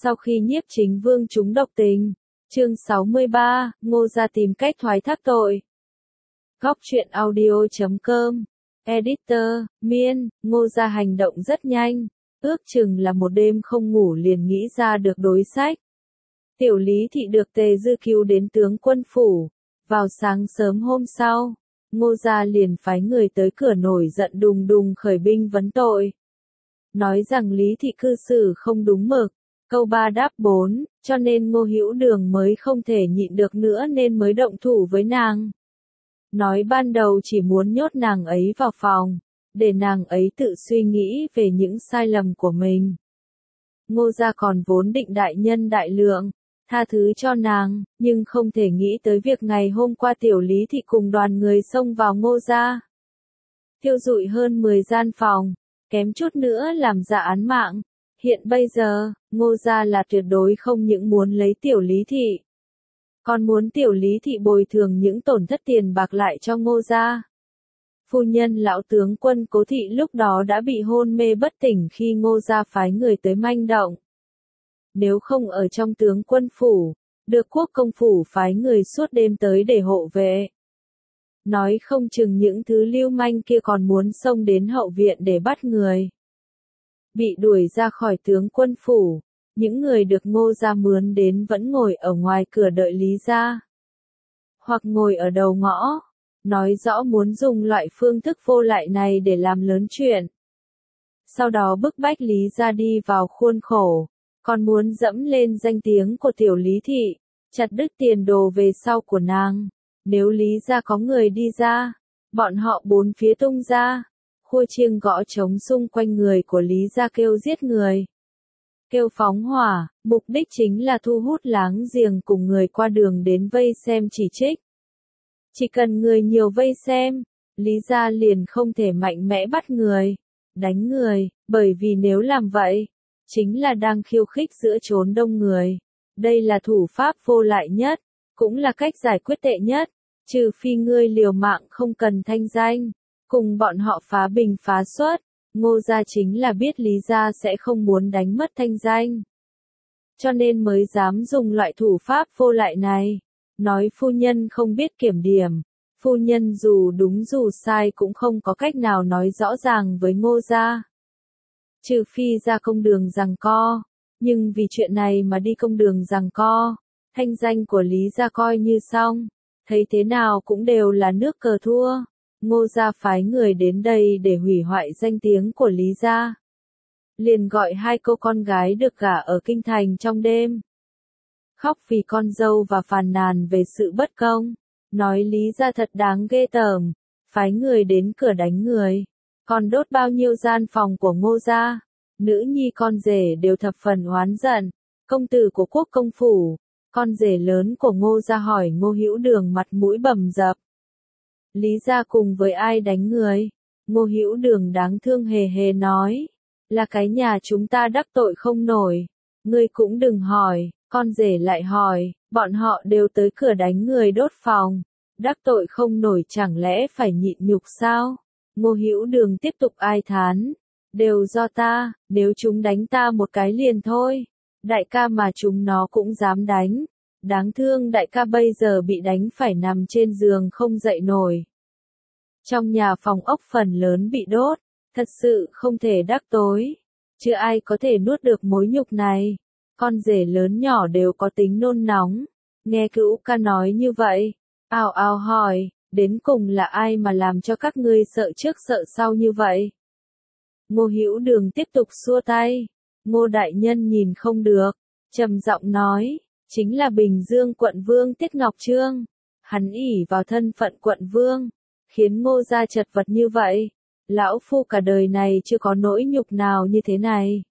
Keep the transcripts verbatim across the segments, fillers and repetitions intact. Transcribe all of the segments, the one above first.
Sau khi Nhiếp Chính Vương trúng độc tình, chương sáu mươi ba, Ngô Gia tìm cách thoái thác tội. Góc truyện audio chấm com, Editor, Miên, Ngô Gia hành động rất nhanh, ước chừng là một đêm không ngủ liền nghĩ ra được đối sách. Tiểu Lý Thị được Tề Dư cứu đến tướng quân phủ, vào sáng sớm hôm sau, Ngô Gia liền phái người tới cửa nổi giận đùng đùng khởi binh vấn tội. Nói rằng Lý Thị cư xử không đúng mực, câu ba đáp bốn, cho nên Ngô Hữu Đường mới không thể nhịn được nữa nên mới động thủ với nàng. Nói ban đầu chỉ muốn nhốt nàng ấy vào phòng, để nàng ấy tự suy nghĩ về những sai lầm của mình. Ngô Gia còn vốn định đại nhân đại lượng, tha thứ cho nàng, nhưng không thể nghĩ tới việc ngày hôm qua Tiểu Lý Thị cùng đoàn người xông vào Ngô Gia, thiêu rụi hơn mười gian phòng, kém chút nữa làm ra án mạng. Hiện bây giờ, Ngô Gia là tuyệt đối không những muốn lấy Tiểu Lý Thị, còn muốn Tiểu Lý Thị bồi thường những tổn thất tiền bạc lại cho Ngô Gia. Phu nhân lão tướng quân Cố Thị lúc đó đã bị hôn mê bất tỉnh khi Ngô Gia phái người tới manh động. Nếu không ở trong tướng quân phủ, được quốc công phủ phái người suốt đêm tới để hộ vệ. Nói không chừng những thứ lưu manh kia còn muốn xông đến hậu viện để bắt người. Bị đuổi ra khỏi tướng quân phủ, những người được Ngô Gia mướn đến vẫn ngồi ở ngoài cửa đợi Lý Gia, hoặc ngồi ở đầu ngõ, nói rõ muốn dùng loại phương thức vô lại này để làm lớn chuyện. Sau đó bức bách Lý Gia đi vào khuôn khổ, còn muốn dẫm lên danh tiếng của Tiểu Lý Thị, chặt đứt tiền đồ về sau của nàng. Nếu Lý Gia có người đi ra, bọn họ bốn phía tung ra, khua chiêng gõ trống xung quanh người của Lý Gia kêu giết người, kêu phóng hỏa, mục đích chính là thu hút láng giềng cùng người qua đường đến vây xem chỉ trích. Chỉ cần người nhiều vây xem, Lý Gia liền không thể mạnh mẽ bắt người, đánh người, bởi vì nếu làm vậy, chính là đang khiêu khích giữa chốn đông người. Đây là thủ pháp vô lại nhất, cũng là cách giải quyết tệ nhất, trừ phi ngươi liều mạng không cần thanh danh, cùng bọn họ phá bình phá xuất. Ngô Gia chính là biết Lý Gia sẽ không muốn đánh mất thanh danh, cho nên mới dám dùng loại thủ pháp vô lại này. Nói phu nhân không biết kiểm điểm, phu nhân dù đúng dù sai cũng không có cách nào nói rõ ràng với Ngô Gia. Trừ phi ra công đường giằng co, nhưng vì chuyện này mà đi công đường giằng co, thanh danh của Lý Gia coi như xong, thấy thế nào cũng đều là nước cờ thua. Ngô Gia phái người đến đây để hủy hoại danh tiếng của Lý Gia. Liền gọi hai cô con gái được gả ở kinh thành trong đêm, khóc vì con dâu và phàn nàn về sự bất công, nói Lý Gia thật đáng ghê tởm, phái người đến cửa đánh người, còn đốt bao nhiêu gian phòng của Ngô Gia. Nữ nhi con rể đều thập phần oán giận. Công tử của quốc công phủ, con rể lớn của Ngô Gia hỏi Ngô Hữu Đường mặt mũi bầm dập: Lý Gia cùng với ai đánh người? Ngô Hữu Đường đáng thương hề hề nói: là cái nhà chúng ta đắc tội không nổi. Ngươi cũng đừng hỏi. Con rể lại hỏi: bọn họ đều tới cửa đánh người đốt phòng, đắc tội không nổi chẳng lẽ phải nhịn nhục sao? Ngô Hữu Đường tiếp tục ai thán: đều do ta, nếu chúng đánh ta một cái liền thôi, đại ca mà chúng nó cũng dám đánh. Đáng thương đại ca bây giờ bị đánh phải nằm trên giường không dậy nổi. Trong nhà phòng ốc phần lớn bị đốt, thật sự không thể đắc tối. Chưa ai có thể nuốt được mối nhục này. Con rể lớn nhỏ đều có tính nôn nóng. Nghe Cữu ca nói như vậy, ào ào hỏi: đến cùng là ai mà làm cho các ngươi sợ trước sợ sau như vậy? Ngô Hữu Đường tiếp tục xua tay. Ngô đại nhân nhìn không được, trầm giọng nói: chính là Bình Dương quận vương Tiết Ngọc Trương. Hắn ỷ vào thân phận quận vương, khiến Ngô Gia chật vật như vậy. Lão phu cả đời này chưa có nỗi nhục nào như thế này.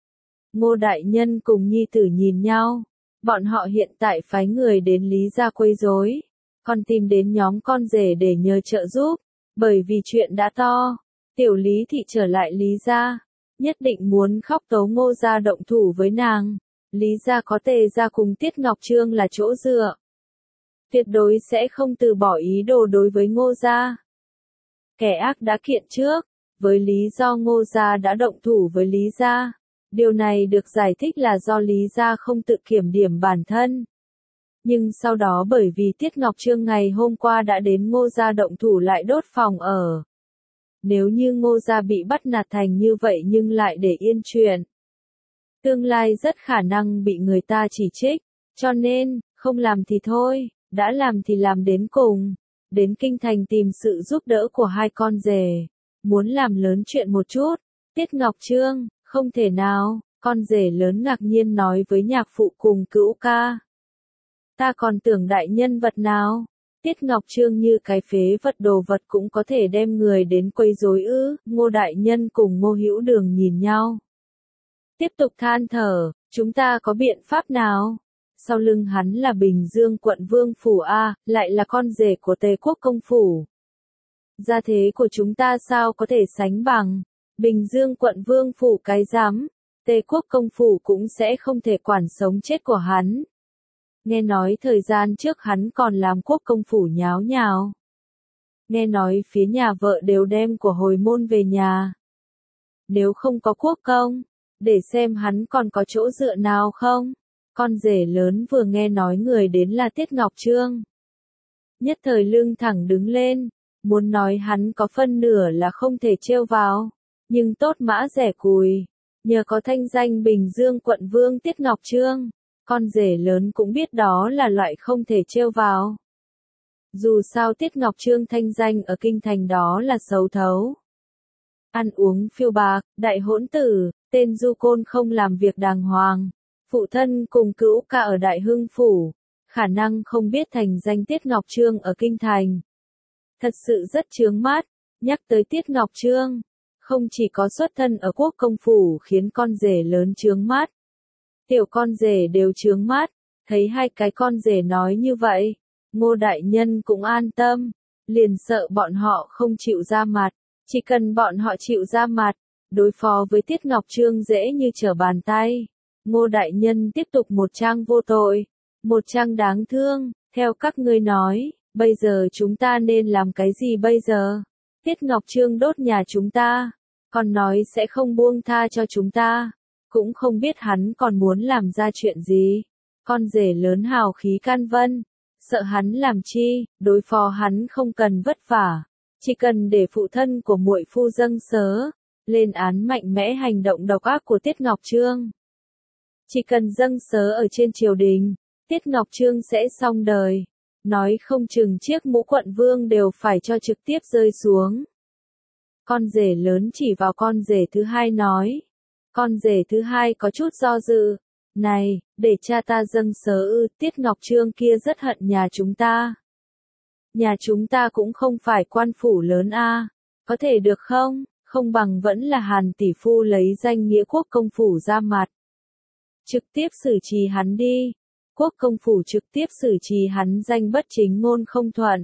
Ngô đại nhân cùng nhi tử nhìn nhau, bọn họ hiện tại phái người đến Lý Gia quấy rối, còn tìm đến nhóm con rể để nhờ trợ giúp, bởi vì chuyện đã to. Tiểu Lý Thị trở lại Lý Gia, nhất định muốn khóc tố Ngô Gia động thủ với nàng. Lý Gia có Tề Gia cùng Tiết Ngọc Trương là chỗ dựa, tuyệt đối sẽ không từ bỏ ý đồ đối với Ngô Gia. Kẻ ác đã kiện trước, với lý do Ngô Gia đã động thủ với Lý Gia, Điều này được giải thích là do Lý Gia không tự kiểm điểm bản thân. Nhưng sau đó bởi vì Tiết Ngọc Trương ngày hôm qua đã đến Ngô Gia động thủ lại đốt phòng ở. Nếu như Ngô Gia bị bắt nạt thành như vậy nhưng lại để yên chuyện, tương lai rất khả năng bị người ta chỉ trích, cho nên, không làm thì thôi, đã làm thì làm đến cùng. Đến kinh thành tìm sự giúp đỡ của hai con rể, muốn làm lớn chuyện một chút. Tiết Ngọc Trương, không thể nào, con rể lớn ngạc nhiên nói với nhạc phụ cùng Cữu Ca. Ta còn tưởng đại nhân vật nào? Tiết Ngọc Trương như cái phế vật đồ vật cũng có thể đem người đến quấy rối ư? Ngô đại nhân cùng Ngô Hữu Đường nhìn nhau, tiếp tục than thở, chúng ta có biện pháp nào? Sau lưng hắn là Bình Dương quận Vương phủ a, lại là con rể của Tề Quốc công phủ. Gia thế của chúng ta sao có thể sánh bằng? Bình Dương quận Vương phủ cái rắm, Tề Quốc công phủ cũng sẽ không thể quản sống chết của hắn. Nghe nói thời gian trước hắn còn làm quốc công phủ nháo nhào. Nghe nói phía nhà vợ đều đem của hồi môn về nhà. Nếu không có quốc công, để xem hắn còn có chỗ dựa nào không? Con rể lớn vừa nghe nói người đến là Tiết Ngọc Trương, nhất thời lưng thẳng đứng lên, muốn nói hắn có phân nửa là không thể trêu vào, nhưng tốt mã rẻ cùi, nhờ có thanh danh Bình Dương quận Vương Tiết Ngọc Trương, con rể lớn cũng biết đó là loại không thể trêu vào. Dù sao Tiết Ngọc Trương thanh danh ở kinh thành đó là xấu thấu. Ăn uống phiêu bạc, đại hỗn tử, tên du côn không làm việc đàng hoàng. Phụ thân cùng Cữu Ca ở Đại Hưng phủ, khả năng không biết thành danh Tiết Ngọc Trương ở kinh thành. Thật sự rất chướng mắt, nhắc tới Tiết Ngọc Trương, không chỉ có xuất thân ở quốc công phủ khiến con rể lớn chướng mắt, tiểu con rể đều chướng mắt. Thấy hai cái con rể nói như vậy, Ngô đại nhân cũng an tâm, liền sợ bọn họ không chịu ra mặt, chỉ cần bọn họ chịu ra mặt, đối phó với Tiết Ngọc Trương dễ như trở bàn tay. Ngô đại nhân tiếp tục một trang vô tội, một trang đáng thương, theo các ngươi nói, bây giờ chúng ta nên làm cái gì bây giờ? Tiết Ngọc Trương đốt nhà chúng ta, còn nói sẽ không buông tha cho chúng ta, cũng không biết hắn còn muốn làm ra chuyện gì. Con rể lớn hào khí can vân, sợ hắn làm chi, đối phó hắn không cần vất vả, chỉ cần để phụ thân của muội phu dâng sớ, lên án mạnh mẽ hành động độc ác của Tiết Ngọc Trương. Chỉ cần dâng sớ ở trên triều đình, Tiết Ngọc Trương sẽ xong đời, nói không chừng chiếc mũ quận vương đều phải cho trực tiếp rơi xuống. Con rể lớn chỉ vào con rể thứ hai nói, con rể thứ hai có chút do dự, này, để cha ta dâng sớ ư? Tiết Ngọc Trương kia rất hận nhà chúng ta. Nhà chúng ta cũng không phải quan phủ lớn a, có thể được không? Không bằng vẫn là Hàn tỷ phu lấy danh nghĩa quốc công phủ ra mặt, trực tiếp xử trì hắn đi. Quốc công phủ trực tiếp xử trì hắn danh bất chính ngôn không thuận.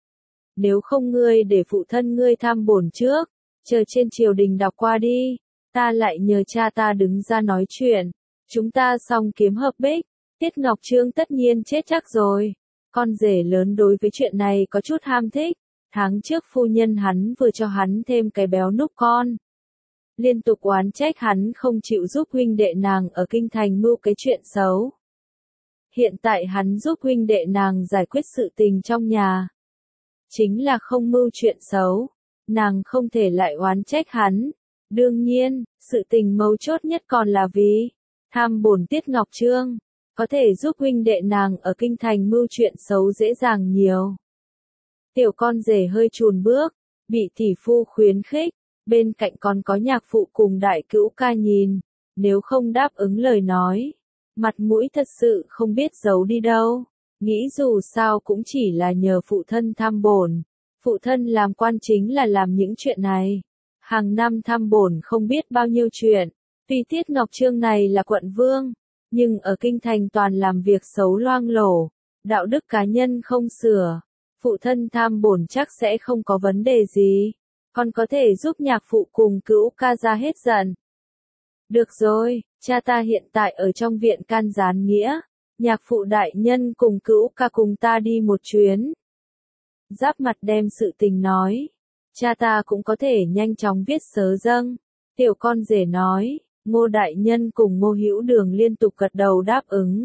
Nếu không ngươi để phụ thân ngươi tham bổn trước, chờ trên triều đình đọc qua đi, ta lại nhờ cha ta đứng ra nói chuyện, chúng ta xong kiếm hợp bích. Tiết Ngọc Trương tất nhiên chết chắc rồi. Con rể lớn đối với chuyện này có chút ham thích, tháng trước phu nhân hắn vừa cho hắn thêm cái béo núc con. Liên tục oán trách hắn không chịu giúp huynh đệ nàng ở kinh thành mưu cái chuyện xấu. Hiện tại hắn giúp huynh đệ nàng giải quyết sự tình trong nhà, chính là không mưu chuyện xấu, nàng không thể lại oán trách hắn. Đương nhiên, sự tình mấu chốt nhất còn là vì tham bổn Tiết Ngọc Trương, có thể giúp huynh đệ nàng ở kinh thành mưu chuyện xấu dễ dàng nhiều. Tiểu con rể hơi chùn bước, bị tỷ phu khuyến khích, bên cạnh còn có nhạc phụ cùng đại cữu ca nhìn, nếu không đáp ứng lời nói, mặt mũi thật sự không biết giấu đi đâu. Nghĩ dù sao cũng chỉ là nhờ phụ thân tham bổn, phụ thân làm quan chính là làm những chuyện này. Hàng năm tham bổn không biết bao nhiêu chuyện, tuy Tiết Ngọc Trương này là quận vương, nhưng ở kinh thành toàn làm việc xấu loang lổ, đạo đức cá nhân không sửa, phụ thân tham bổn chắc sẽ không có vấn đề gì, còn có thể giúp nhạc phụ cùng Cữu Ca ra hết giận. Được rồi, cha ta hiện tại ở trong viện can gián nghĩa, nhạc phụ đại nhân cùng Cữu Ca cùng ta đi một chuyến. Giáp mặt đem sự tình nói, cha ta cũng có thể nhanh chóng viết sớ dâng. Tiểu con rể nói, Ngô Đại Nhân cùng Ngô Hữu Đường liên tục gật đầu đáp ứng.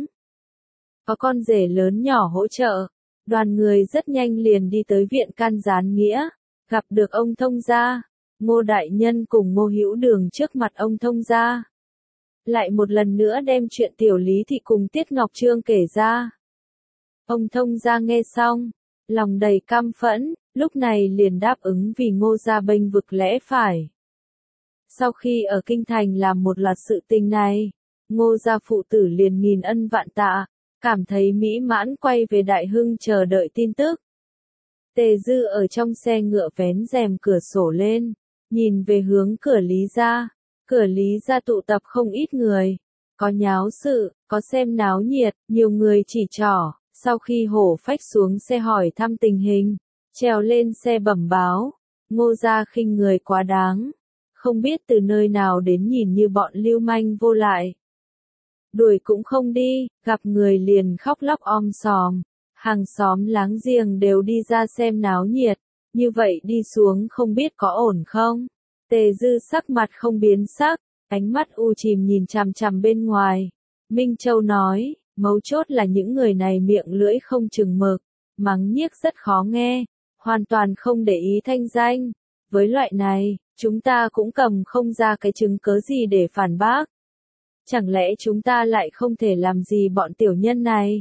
Có con rể lớn nhỏ hỗ trợ, đoàn người rất nhanh liền đi tới viện can gián nghĩa, gặp được ông thông gia. Ngô Đại Nhân cùng Ngô Hữu Đường trước mặt ông thông gia. Lại một lần nữa đem chuyện Tiểu Lý Thị cùng Tiết Ngọc Trương kể ra. Ông thông gia nghe xong, lòng đầy căm phẫn, lúc này liền đáp ứng vì Ngô gia bênh vực lẽ phải. Sau khi ở Kinh Thành làm một loạt sự tình này, Ngô gia phụ tử liền nghìn ân vạn tạ, cảm thấy mỹ mãn quay về Đại Hưng chờ đợi tin tức. Tề Dư ở trong xe ngựa vén rèm cửa sổ lên, nhìn về hướng cửa Lý gia. Cửa Lý gia tụ tập không ít người, có nháo sự, có xem náo nhiệt, nhiều người chỉ trỏ. Sau khi Hổ Phách xuống xe hỏi thăm tình hình, trèo lên xe bẩm báo, Ngô gia khinh người quá đáng, không biết từ nơi nào đến nhìn như bọn lưu manh vô lại. Đuổi cũng không đi, gặp người liền khóc lóc om sòm, hàng xóm láng giềng đều đi ra xem náo nhiệt, như vậy đi xuống không biết có ổn không? Tề Dư sắc mặt không biến sắc, ánh mắt u chìm nhìn chằm chằm bên ngoài. Minh Châu nói, mấu chốt là những người này miệng lưỡi không chừng mực, mắng nhiếc rất khó nghe, hoàn toàn không để ý thanh danh. Với loại này, chúng ta cũng cầm không ra cái chứng cớ gì để phản bác. Chẳng lẽ chúng ta lại không thể làm gì bọn tiểu nhân này?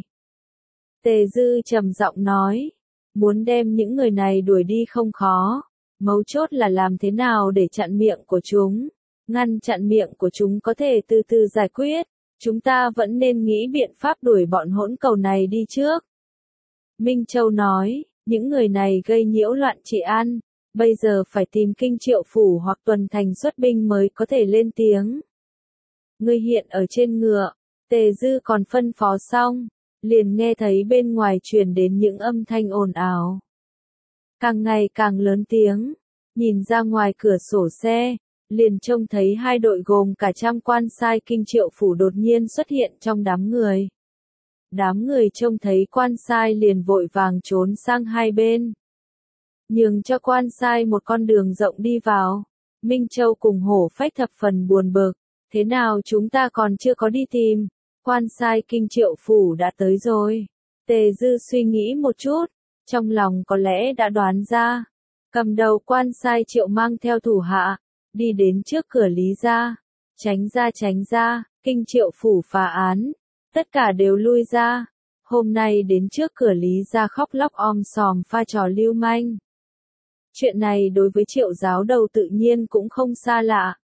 Tề Dư trầm giọng nói, muốn đem những người này đuổi đi không khó, mấu chốt là làm thế nào để chặn miệng của chúng, ngăn chặn miệng của chúng có thể từ từ giải quyết, chúng ta vẫn nên nghĩ biện pháp đuổi bọn hỗn cầu này đi trước. Minh Châu nói, những người này gây nhiễu loạn trị an, bây giờ phải tìm Kinh Triệu phủ hoặc Tuần Thành xuất binh mới có thể lên tiếng. Ngươi hiện ở trên ngựa, Tề Dư còn phân phó xong, liền nghe thấy bên ngoài truyền đến những âm thanh ồn ào. Càng ngày càng lớn tiếng, nhìn ra ngoài cửa sổ xe, liền trông thấy hai đội gồm cả trăm quan sai Kinh Triệu phủ đột nhiên xuất hiện trong đám người. Đám người trông thấy quan sai liền vội vàng trốn sang hai bên, nhường cho quan sai một con đường rộng đi vào. Minh Châu cùng Hổ Phách thập phần buồn bực, thế nào chúng ta còn chưa có đi tìm, quan sai Kinh Triệu phủ đã tới rồi. Tề Dư suy nghĩ một chút, trong lòng có lẽ đã đoán ra, cầm đầu quan sai Triệu mang theo thủ hạ, đi đến trước cửa Lý gia, tránh ra tránh ra, Kinh Triệu phủ phá án, tất cả đều lui ra, hôm nay đến trước cửa Lý gia khóc lóc om sòm pha trò lưu manh. Chuyện này đối với Triệu giáo đầu tự nhiên cũng không xa lạ.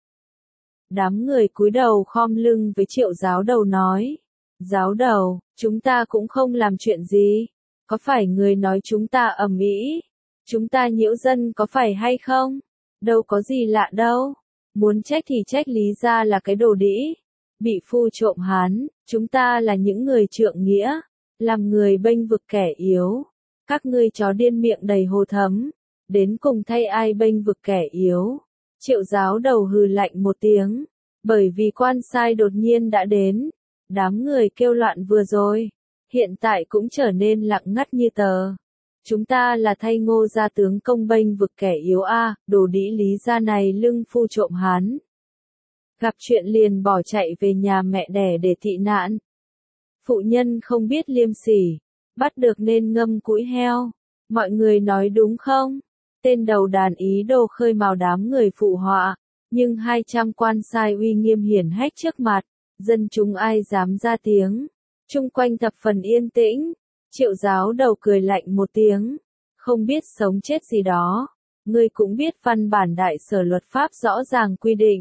Đám người cúi đầu khom lưng với Triệu giáo đầu nói, giáo đầu, chúng ta cũng không làm chuyện gì, có phải người nói chúng ta ầm ĩ, chúng ta nhiễu dân có phải hay không? Đâu có gì lạ đâu, muốn trách thì trách Lý gia là cái đồ đĩ, bị phu trộm hán, chúng ta là những người trượng nghĩa, làm người bênh vực kẻ yếu, các ngươi chó điên miệng đầy hồ thấm, đến cùng thay ai bênh vực kẻ yếu. Triệu giáo đầu hừ lạnh một tiếng, bởi vì quan sai đột nhiên đã đến, đám người kêu loạn vừa rồi, hiện tại cũng trở nên lặng ngắt như tờ. Chúng ta là thay Ngô gia tướng công bênh vực kẻ yếu a, đồ đĩ Lý gia này lưng phu trộm hán. Gặp chuyện liền bỏ chạy về nhà mẹ đẻ để tị nạn. Phụ nhân không biết liêm sỉ, bắt được nên ngâm cũi heo. Mọi người nói đúng không? Tên đầu đàn ý đồ khơi mào đám người phụ họa, nhưng hai trăm quan sai uy nghiêm hiển hách trước mặt, dân chúng ai dám ra tiếng. Chung quanh thập phần yên tĩnh, Triệu giáo đầu cười lạnh một tiếng, không biết sống chết gì đó, ngươi cũng biết văn bản đại sở luật pháp rõ ràng quy định.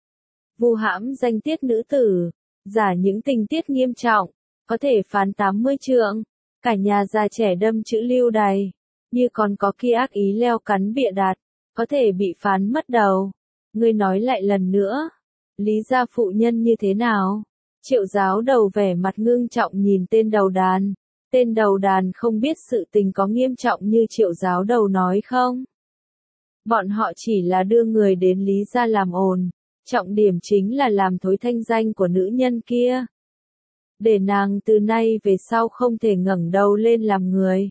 Vu hãm danh tiết nữ tử, giả những tình tiết nghiêm trọng, có thể phán tám mươi trượng, cả nhà già trẻ đâm chữ lưu đày, như còn có kia ác ý leo cắn bịa đặt, có thể bị phán mất đầu. Ngươi nói lại lần nữa, Lý gia phụ nhân như thế nào? Triệu giáo đầu vẻ mặt ngưng trọng nhìn tên đầu đàn. Tên đầu đàn không biết sự tình có nghiêm trọng như Triệu giáo đầu nói không? Bọn họ chỉ là đưa người đến Lý gia làm ồn, trọng điểm chính là làm thối thanh danh của nữ nhân kia. Để nàng từ nay về sau không thể ngẩng đầu lên làm người.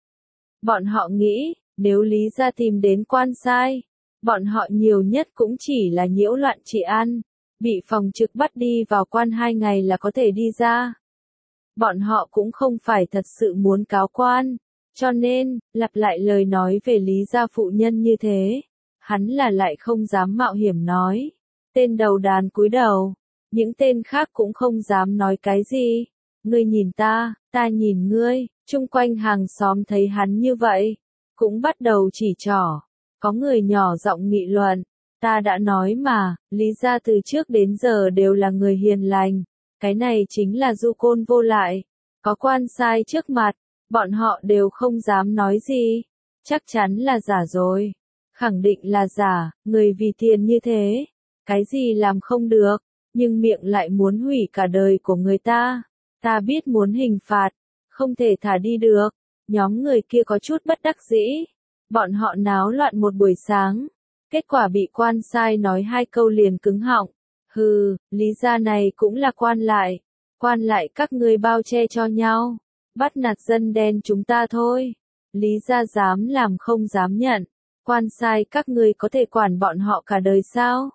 Bọn họ nghĩ, nếu Lý gia tìm đến quan sai, bọn họ nhiều nhất cũng chỉ là nhiễu loạn trị an, bị phòng trực bắt đi vào quan hai ngày là có thể đi ra. Bọn họ cũng không phải thật sự muốn cáo quan, cho nên, lặp lại lời nói về Lý gia phụ nhân như thế, hắn là lại không dám mạo hiểm nói. Tên đầu đàn cúi đầu, những tên khác cũng không dám nói cái gì. Ngươi nhìn ta, ta nhìn ngươi, chung quanh hàng xóm thấy hắn như vậy, cũng bắt đầu chỉ trỏ. Có người nhỏ giọng nghị luận, ta đã nói mà, Lý gia từ trước đến giờ đều là người hiền lành, cái này chính là du côn vô lại, có quan sai trước mặt, bọn họ đều không dám nói gì, chắc chắn là giả rồi, khẳng định là giả, người vì tiền như thế, cái gì làm không được, nhưng miệng lại muốn hủy cả đời của người ta, ta biết muốn hình phạt, không thể thả đi được, nhóm người kia có chút bất đắc dĩ. Bọn họ náo loạn một buổi sáng, kết quả bị quan sai nói hai câu liền cứng họng. Hừ, Lý gia này cũng là quan lại, quan lại các ngươi bao che cho nhau, bắt nạt dân đen chúng ta thôi. Lý gia dám làm không dám nhận, quan sai các ngươi có thể quản bọn họ cả đời sao?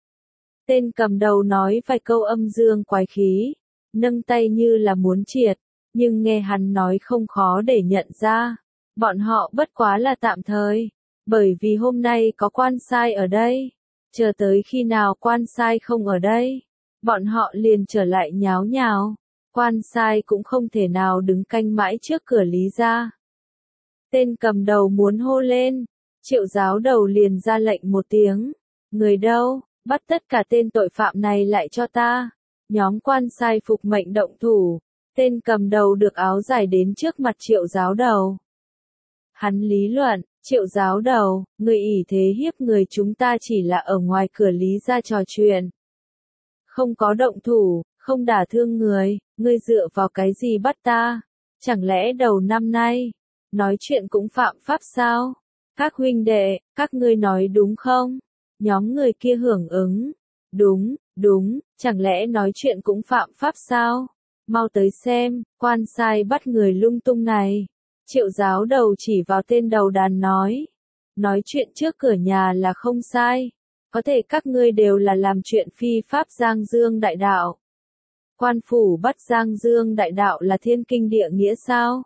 Tên cầm đầu nói vài câu âm dương quái khí, nâng tay như là muốn triệt, nhưng nghe hắn nói không khó để nhận ra. Bọn họ bất quá là tạm thời, bởi vì hôm nay có quan sai ở đây, chờ tới khi nào quan sai không ở đây, bọn họ liền trở lại nháo nhào, quan sai cũng không thể nào đứng canh mãi trước cửa Lý gia. Tên cầm đầu muốn hô lên, Triệu giáo đầu liền ra lệnh một tiếng, người đâu, bắt tất cả tên tội phạm này lại cho ta, nhóm quan sai phục mệnh động thủ, tên cầm đầu được áo giải đến trước mặt Triệu giáo đầu. Hắn lý luận, Triệu giáo đầu, người ỷ thế hiếp người chúng ta chỉ là ở ngoài cửa Lý gia trò chuyện. Không có động thủ, không đả thương người, ngươi dựa vào cái gì bắt ta? Chẳng lẽ đầu năm nay, nói chuyện cũng phạm pháp sao? Các huynh đệ, các ngươi nói đúng không? Nhóm người kia hưởng ứng. Đúng, đúng, chẳng lẽ nói chuyện cũng phạm pháp sao? Mau tới xem, quan sai bắt người lung tung này. Triệu giáo đầu chỉ vào tên đầu đàn nói. Nói chuyện trước cửa nhà là không sai. Có thể các ngươi đều là làm chuyện phi pháp Giang Dương đại đạo. Quan phủ bắt Giang Dương đại đạo là thiên kinh địa nghĩa sao?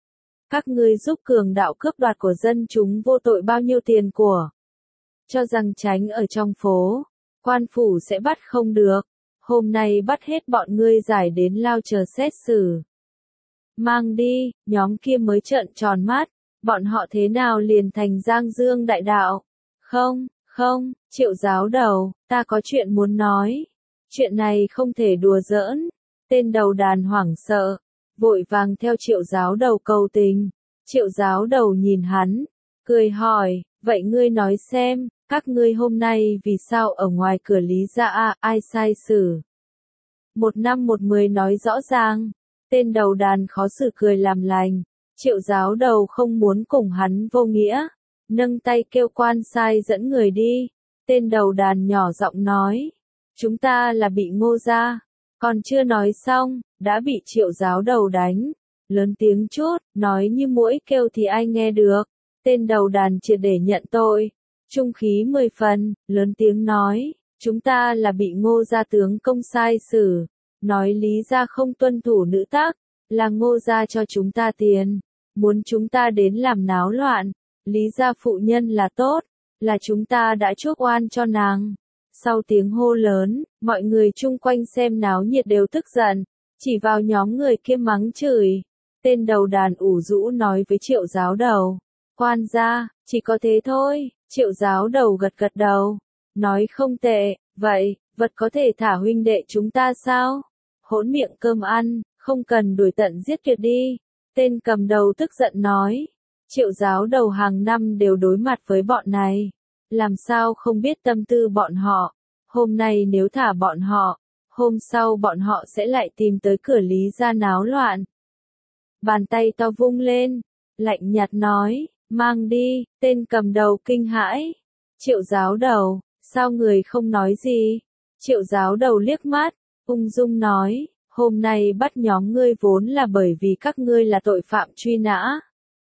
Các ngươi giúp cường đạo cướp đoạt của dân chúng vô tội bao nhiêu tiền của? Cho rằng tránh ở trong phố, quan phủ sẽ bắt không được. Hôm nay bắt hết bọn ngươi giải đến lao chờ xét xử. Mang đi, nhóm kia mới trợn tròn mắt, bọn họ thế nào liền thành Giang Dương đại đạo? Không, không, Triệu giáo đầu, ta có chuyện muốn nói. Chuyện này không thể đùa giỡn. Tên đầu đàn hoảng sợ, vội vàng theo Triệu giáo đầu cầu tình. Triệu giáo đầu nhìn hắn, cười hỏi, vậy ngươi nói xem, các ngươi hôm nay vì sao ở ngoài cửa Lý gia a, ai sai xử? Một năm một mười nói rõ ràng. Tên đầu đàn khó xử cười làm lành. Triệu giáo đầu không muốn cùng hắn vô nghĩa, nâng tay kêu quan sai dẫn người đi. Tên đầu đàn nhỏ giọng nói, chúng ta là bị Ngô gia, còn chưa nói xong, đã bị Triệu giáo đầu đánh. Lớn tiếng chút, nói như muỗi kêu thì ai nghe được. Tên đầu đàn triệt để nhận tội, trung khí mười phần, lớn tiếng nói, chúng ta là bị Ngô gia tướng công sai xử, nói Lý gia không tuân thủ nữ tắc, là Ngô gia cho chúng ta tiền, muốn chúng ta đến làm náo loạn, Lý gia phụ nhân là tốt, là chúng ta đã chuốc oan cho nàng. Sau tiếng hô lớn, mọi người chung quanh xem náo nhiệt đều tức giận, chỉ vào nhóm người kia mắng chửi. Tên đầu đàn ủ rũ nói với Triệu giáo đầu, quan gia, chỉ có thế thôi. Triệu giáo đầu gật gật đầu, nói không tệ, vậy, vật có thể thả huynh đệ chúng ta sao? Hỗn miệng cơm ăn, không cần đuổi tận giết tuyệt đi. Tên cầm đầu tức giận nói, Triệu giáo đầu hàng năm đều đối mặt với bọn này, làm sao không biết tâm tư bọn họ, hôm nay nếu thả bọn họ, hôm sau bọn họ sẽ lại tìm tới cửa Lý gia náo loạn. Bàn tay to vung lên, lạnh nhạt nói, mang đi. Tên cầm đầu kinh hãi. Triệu giáo đầu, sao người không nói gì? Triệu giáo đầu liếc mắt, ung dung nói, hôm nay bắt nhóm ngươi vốn là bởi vì các ngươi là tội phạm truy nã.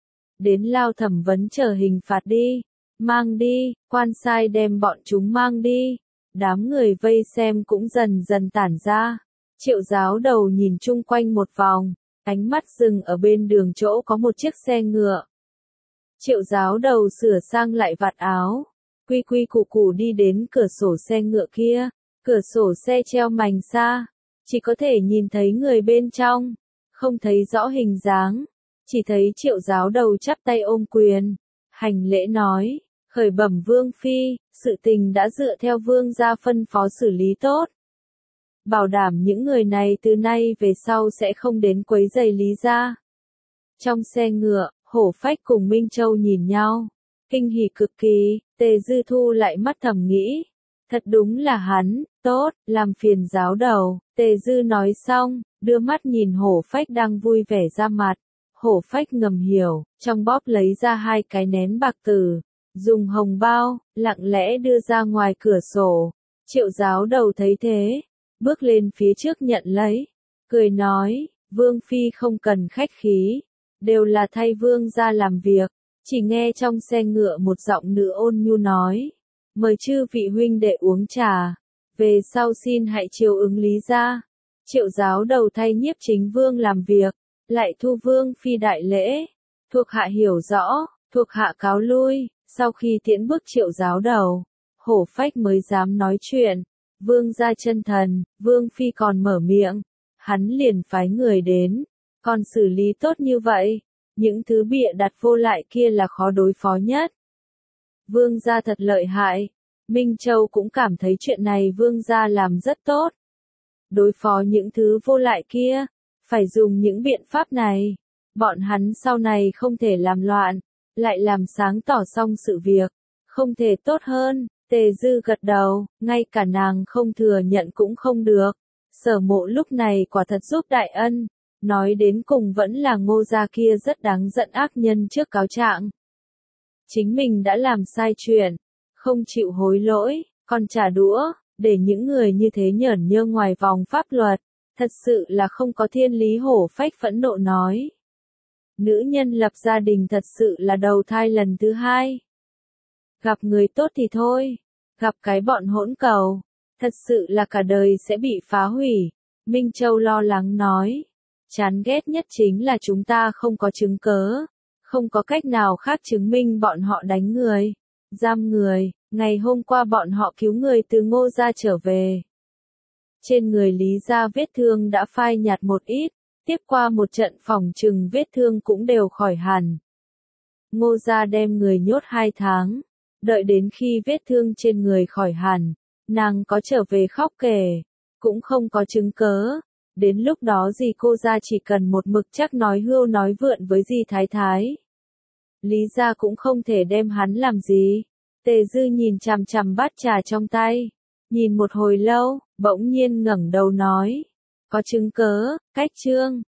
Đến lao thẩm vấn chờ hình phạt đi, mang đi, quan sai đem bọn chúng mang đi. Đám người vây xem cũng dần dần tản ra. Triệu giáo đầu nhìn chung quanh một vòng, ánh mắt dừng ở bên đường chỗ có một chiếc xe ngựa. Triệu giáo đầu sửa sang lại vạt áo, quy quy củ củ đi đến cửa sổ xe ngựa kia. Cửa sổ xe treo mành xa, chỉ có thể nhìn thấy người bên trong, không thấy rõ hình dáng, chỉ thấy triệu giáo đầu chắp tay ôm quyền, hành lễ nói, khởi bẩm vương phi, sự tình đã dựa theo vương gia phân phó xử lý tốt. Bảo đảm những người này từ nay về sau sẽ không đến quấy rầy Lý gia. Trong xe ngựa, Hổ Phách cùng Minh Châu nhìn nhau, kinh hỉ cực kỳ, Tề Dư thu lại mắt thầm nghĩ. Thật đúng là hắn, tốt, làm phiền giáo đầu, Tề Dư nói xong, đưa mắt nhìn Hổ Phách đang vui vẻ ra mặt. Hổ Phách ngầm hiểu, trong bóp lấy ra hai cái nén bạc tử, dùng hồng bao, lặng lẽ đưa ra ngoài cửa sổ. Triệu giáo đầu thấy thế, bước lên phía trước nhận lấy, cười nói, vương phi không cần khách khí, đều là thay vương ra làm việc. Chỉ nghe trong xe ngựa một giọng nữ ôn nhu nói, mời chư vị huynh đệ uống trà, về sau xin hãy chiều ứng Lý gia. Triệu giáo đầu thay nhiếp chính vương làm việc, lại thu vương phi đại lễ, thuộc hạ hiểu rõ, thuộc hạ cáo lui. Sau khi tiễn bước triệu giáo đầu, Hổ Phách mới dám nói chuyện, vương gia chân thần, vương phi còn mở miệng, hắn liền phái người đến, còn xử lý tốt như vậy, những thứ bịa đặt vô lại kia là khó đối phó nhất. Vương gia thật lợi hại. Minh Châu cũng cảm thấy chuyện này vương gia làm rất tốt. Đối phó những thứ vô lại kia, phải dùng những biện pháp này. Bọn hắn sau này không thể làm loạn, lại làm sáng tỏ xong sự việc. Không thể tốt hơn, Tề Dư gật đầu, ngay cả nàng không thừa nhận cũng không được. Sở Mộ lúc này quả thật giúp đại ân, nói đến cùng vẫn là Ngô gia kia rất đáng giận ác nhân trước cáo trạng. Chính mình đã làm sai chuyện, không chịu hối lỗi, còn trả đũa, để những người như thế nhởn nhơ ngoài vòng pháp luật, thật sự là không có thiên lý. Hổ Phách phẫn nộ nói. Nữ nhân lập gia đình thật sự là đầu thai lần thứ hai. Gặp người tốt thì thôi, gặp cái bọn hỗn cầu, thật sự là cả đời sẽ bị phá hủy. Minh Châu lo lắng nói, chán ghét nhất chính là chúng ta không có chứng cớ, không có cách nào khác chứng minh bọn họ đánh người, giam người. Ngày hôm qua bọn họ cứu người từ Ngô gia trở về. Trên người Lý gia vết thương đã phai nhạt một ít, tiếp qua một trận phòng trừng vết thương cũng đều khỏi hẳn. Ngô gia đem người nhốt hai tháng, đợi đến khi vết thương trên người khỏi hẳn, nàng có trở về khóc kể, cũng không có chứng cớ. Đến lúc đó dì cô gia chỉ cần một mực chắc nói hưu nói vượn với dì thái thái. Lý gia cũng không thể đem hắn làm gì. Tề Dư nhìn chằm chằm bát trà trong tay, nhìn một hồi lâu, bỗng nhiên ngẩng đầu nói, có chứng cớ, cách chương.